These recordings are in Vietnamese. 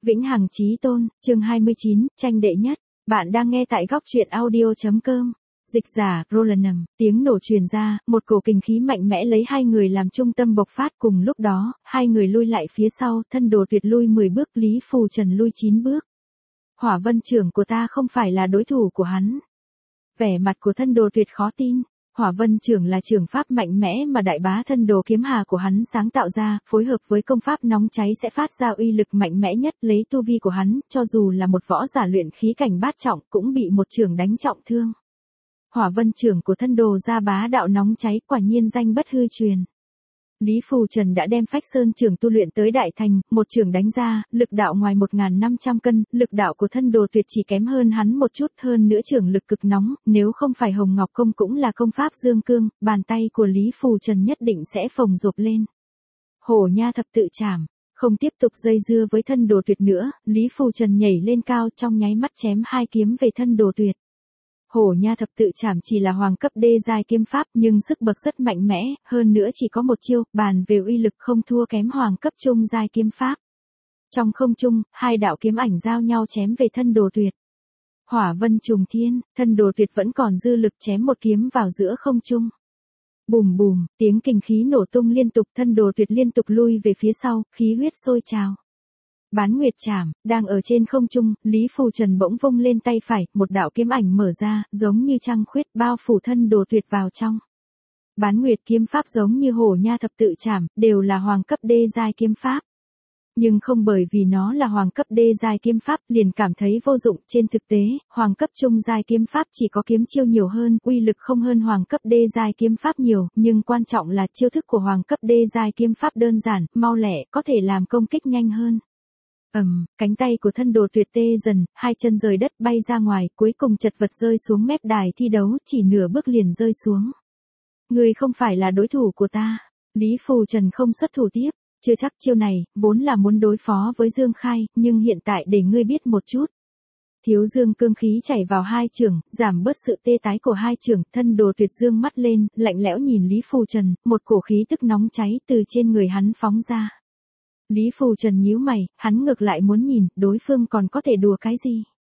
Vĩnh hằng chí tôn, chương 29, tranh đệ nhất. Bạn đang nghe tại góc truyện audio.com. Dịch giả, Rolandum, tiếng nổ truyền ra, một cổ kình khí mạnh mẽ lấy hai người làm trung tâm bộc phát. Cùng lúc đó, hai người lui lại phía sau, thân Đồ Tuyệt lui 10 bước, Lý Phù Trần lui 9 bước. Hỏa Vân trưởng của ta không phải là đối thủ của hắn. Vẻ mặt của thân Đồ Tuyệt khó tin. Hỏa Vân trưởng là trưởng pháp mạnh mẽ mà đại bá thân đồ kiếm hà của hắn sáng tạo ra, phối hợp với công pháp nóng cháy sẽ phát ra uy lực mạnh mẽ nhất. Lấy tu vi của hắn, cho dù là một võ giả luyện khí cảnh bát trọng cũng bị một trưởng đánh trọng thương. Hỏa Vân trưởng của thân đồ gia bá đạo nóng cháy, quả nhiên danh bất hư truyền. Lý Phù Trần đã đem Phách Sơn trưởng tu luyện tới đại thành, một trưởng đánh ra, lực đạo ngoài 1.500 cân, lực đạo của thân Đồ Tuyệt chỉ kém hơn hắn một chút, hơn nữa trưởng lực cực nóng, nếu không phải Hồng Ngọc Công cũng là công pháp dương cương, bàn tay của Lý Phù Trần nhất định sẽ phồng rộp lên. Hổ Nha thập tự trảm, không tiếp tục dây dưa với thân Đồ Tuyệt nữa, Lý Phù Trần nhảy lên cao, trong nháy mắt chém hai kiếm về thân Đồ Tuyệt. Hổ Nha thập tự trảm chỉ là hoàng cấp đê giai kiếm pháp nhưng sức bậc rất mạnh mẽ, hơn nữa chỉ có một chiêu, bàn về uy lực không thua kém hoàng cấp trung giai kiếm pháp. Trong không trung, hai đạo kiếm ảnh giao nhau chém về thân Đồ Tuyệt. Hỏa Vân trùng thiên, thân Đồ Tuyệt vẫn còn dư lực chém một kiếm vào giữa không trung. Bùm bùm, tiếng kình khí nổ tung liên tục, thân Đồ Tuyệt liên tục lui về phía sau, khí huyết sôi trào. Bán Nguyệt trảm, đang ở trên không trung, Lý Phù Trần bỗng vung lên tay phải, một đạo kiếm ảnh mở ra, giống như trăng khuyết bao phủ thân Đồ Tuyệt vào trong. Bán Nguyệt kiếm pháp giống như Hổ Nha thập tự trảm, đều là hoàng cấp đê giai kiếm pháp. Nhưng không bởi vì nó là hoàng cấp đê giai kiếm pháp liền cảm thấy vô dụng, trên thực tế, hoàng cấp trung giai kiếm pháp chỉ có kiếm chiêu nhiều hơn, uy lực không hơn hoàng cấp đê giai kiếm pháp nhiều, nhưng quan trọng là chiêu thức của hoàng cấp đê giai kiếm pháp đơn giản, mau lẹ, có thể làm công kích nhanh hơn. Cánh tay của thân Đồ Tuyệt tê dần, hai chân rời đất bay ra ngoài, cuối cùng chật vật rơi xuống mép đài thi đấu, chỉ nửa bước liền rơi xuống. Ngươi không phải là đối thủ của ta. Lý Phù Trần không xuất thủ tiếp, chưa chắc chiêu này, vốn là muốn đối phó với Dương Khai, nhưng hiện tại để ngươi biết một chút. Thiếu dương cương khí chảy vào hai trưởng, giảm bớt sự tê tái của hai trưởng, thân Đồ Tuyệt dương mắt lên, lạnh lẽo nhìn Lý Phù Trần, một cổ khí tức nóng cháy từ trên người hắn phóng ra. Lý Phù Trần nhíu mày, hắn ngược lại muốn nhìn, đối phương còn có thể đùa cái gì.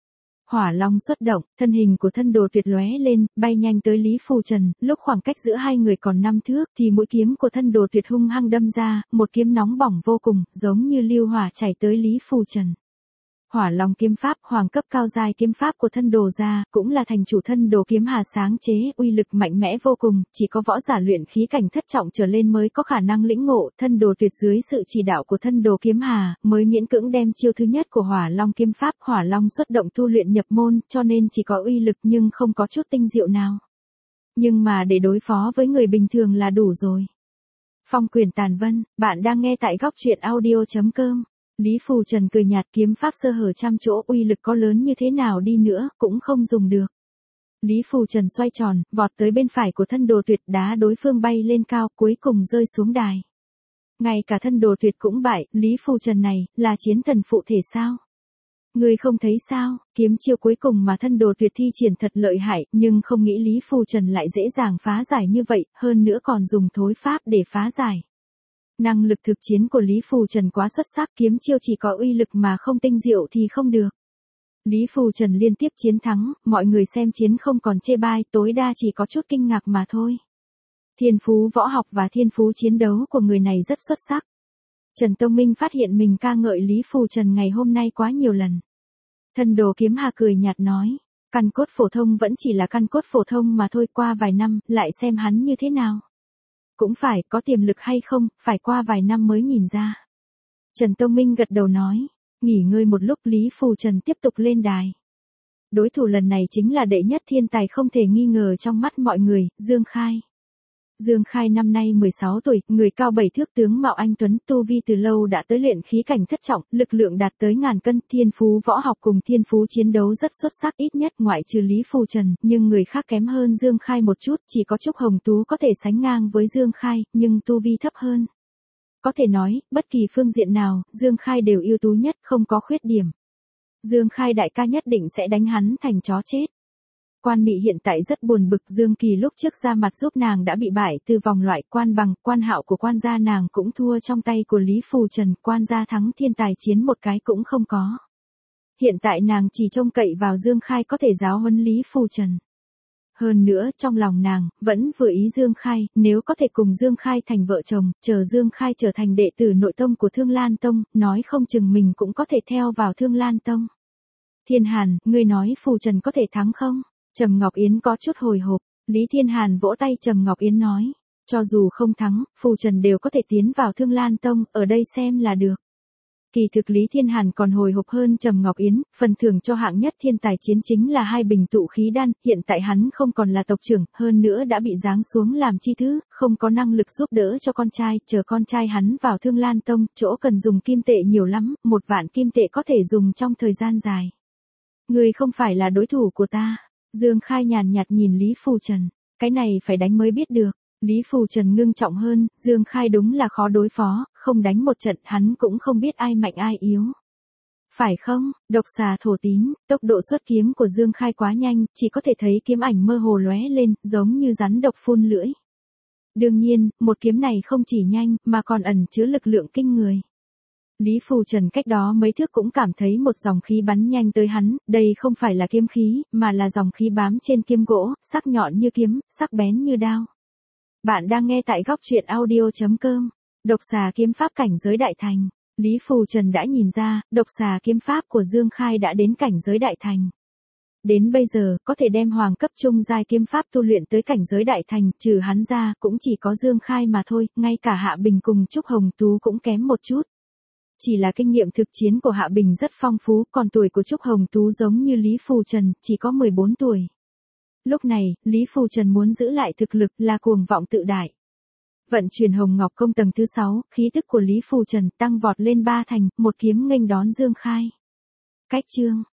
Hỏa Long xuất động, thân hình của thân Đồ Tuyệt lóe lên, bay nhanh tới Lý Phù Trần, lúc khoảng cách giữa hai người còn 5 thước, thì mũi kiếm của thân Đồ Tuyệt hung hăng đâm ra, một kiếm nóng bỏng vô cùng, giống như lưu hỏa chảy tới Lý Phù Trần. Hỏa Long kiếm pháp, hoàng cấp cao giai kiếm pháp của thân Đồ gia, cũng là thành chủ thân Đồ kiếm hà sáng chế, uy lực mạnh mẽ vô cùng, chỉ có võ giả luyện khí cảnh thất trọng trở lên mới có khả năng lĩnh ngộ, thân Đồ Tuyệt dưới sự chỉ đạo của thân Đồ kiếm hà, mới miễn cưỡng đem chiêu thứ nhất của Hỏa Long kiếm pháp, Hỏa Long xuất động tu luyện nhập môn, cho nên chỉ có uy lực nhưng không có chút tinh diệu nào. Nhưng mà để đối phó với người bình thường là đủ rồi. Phong Quyền Tàn Vân, bạn đang nghe tại góc truyện audio.com. Lý Phù Trần cười nhạt, kiếm pháp sơ hở trăm chỗ, uy lực có lớn như thế nào đi nữa, cũng không dùng được. Lý Phù Trần xoay tròn, vọt tới bên phải của thân Đồ Tuyệt, đá đối phương bay lên cao, cuối cùng rơi xuống đài. Ngay cả thân Đồ Tuyệt cũng bại, Lý Phù Trần này, là chiến thần phụ thể sao? Ngươi không thấy sao, kiếm chiêu cuối cùng mà thân Đồ Tuyệt thi triển thật lợi hại, nhưng không nghĩ Lý Phù Trần lại dễ dàng phá giải như vậy, hơn nữa còn dùng thối pháp để phá giải. Năng lực thực chiến của Lý Phù Trần quá xuất sắc, kiếm chiêu chỉ có uy lực mà không tinh diệu thì không được. Lý Phù Trần liên tiếp chiến thắng, mọi người xem chiến không còn chê bai, tối đa chỉ có chút kinh ngạc mà thôi. Thiên phú võ học và thiên phú chiến đấu của người này rất xuất sắc. Trần Tông Minh phát hiện mình ca ngợi Lý Phù Trần ngày hôm nay quá nhiều lần. Thân Đồ kiếm hà cười nhạt nói, căn cốt phổ thông vẫn chỉ là căn cốt phổ thông mà thôi, qua vài năm, lại xem hắn như thế nào. Cũng phải, có tiềm lực hay không, phải qua vài năm mới nhìn ra. Trần Tông Minh gật đầu nói, nghỉ ngơi một lúc, Lý Phù Trần tiếp tục lên đài. Đối thủ lần này chính là đệ nhất thiên tài không thể nghi ngờ trong mắt mọi người, Dương Khai. Dương Khai năm nay 16 tuổi, người cao 7 thước, tướng mạo anh tuấn, tu vi từ lâu đã tới luyện khí cảnh thất trọng, lực lượng đạt tới ngàn cân, thiên phú võ học cùng thiên phú chiến đấu rất xuất sắc, ít nhất ngoại trừ Lý Phù Trần, nhưng người khác kém hơn Dương Khai một chút, chỉ có Trúc Hồng Tú có thể sánh ngang với Dương Khai, nhưng tu vi thấp hơn. Có thể nói, bất kỳ phương diện nào, Dương Khai đều ưu tú nhất, không có khuyết điểm. Dương Khai đại ca nhất định sẽ đánh hắn thành chó chết. Quan Mị hiện tại rất buồn bực, Dương Kỳ lúc trước ra mặt giúp nàng đã bị bại từ vòng loại quan bằng, quan hạo của quan gia nàng cũng thua trong tay của Lý Phù Trần, quan gia thắng thiên tài chiến một cái cũng không có. Hiện tại nàng chỉ trông cậy vào Dương Khai có thể giáo huấn Lý Phù Trần. Hơn nữa trong lòng nàng, vẫn vừa ý Dương Khai, nếu có thể cùng Dương Khai thành vợ chồng, chờ Dương Khai trở thành đệ tử nội tông của Thương Lan Tông, nói không chừng mình cũng có thể theo vào Thương Lan Tông. Thiên Hàn, ngươi nói Phù Trần có thể thắng không? Trầm Ngọc Yến có chút hồi hộp, Lý Thiên Hàn vỗ tay Trầm Ngọc Yến nói, cho dù không thắng, Phù Trần đều có thể tiến vào Thương Lan Tông, ở đây xem là được. Kỳ thực Lý Thiên Hàn còn hồi hộp hơn Trầm Ngọc Yến, phần thưởng cho hạng nhất thiên tài chiến chính là 2 bình tụ khí đan, hiện tại hắn không còn là tộc trưởng, hơn nữa đã bị giáng xuống làm chi thứ, không có năng lực giúp đỡ cho con trai, chờ con trai hắn vào Thương Lan Tông, chỗ cần dùng kim tệ nhiều lắm, 1 vạn kim tệ có thể dùng trong thời gian dài. Ngươi không phải là đối thủ của ta. Dương Khai nhàn nhạt nhìn Lý Phù Trần, cái này phải đánh mới biết được. Lý Phù Trần ngưng trọng hơn, Dương Khai đúng là khó đối phó, không đánh một trận hắn cũng không biết ai mạnh ai yếu. Phải không? Độc xà thổ tín, tốc độ xuất kiếm của Dương Khai quá nhanh, chỉ có thể thấy kiếm ảnh mơ hồ lóe lên, giống như rắn độc phun lưỡi. Đương nhiên, một kiếm này không chỉ nhanh, mà còn ẩn chứa lực lượng kinh người. Lý Phù Trần cách đó mấy thước cũng cảm thấy một dòng khí bắn nhanh tới hắn, đây không phải là kiếm khí, mà là dòng khí bám trên kiếm gỗ, sắc nhọn như kiếm, sắc bén như đao. Bạn đang nghe tại góc truyện audio.com. Độc xà kiếm pháp cảnh giới đại thành. Lý Phù Trần đã nhìn ra, độc xà kiếm pháp của Dương Khai đã đến cảnh giới đại thành. Đến bây giờ, có thể đem hoàng cấp trung giai kiếm pháp tu luyện tới cảnh giới đại thành, trừ hắn ra, cũng chỉ có Dương Khai mà thôi, ngay cả Hạ Bình cùng Trúc Hồng Tú cũng kém một chút. Chỉ là kinh nghiệm thực chiến của Hạ Bình rất phong phú, còn tuổi của Trúc Hồng Tú giống như Lý Phù Trần, chỉ có 14 tuổi. Lúc này, Lý Phù Trần muốn giữ lại thực lực là cuồng vọng tự đại. Vận chuyển Hồng Ngọc Công tầng thứ 6, khí tức của Lý Phù Trần tăng vọt lên 3 thành, một kiếm nghênh đón Dương Khai. Cách chương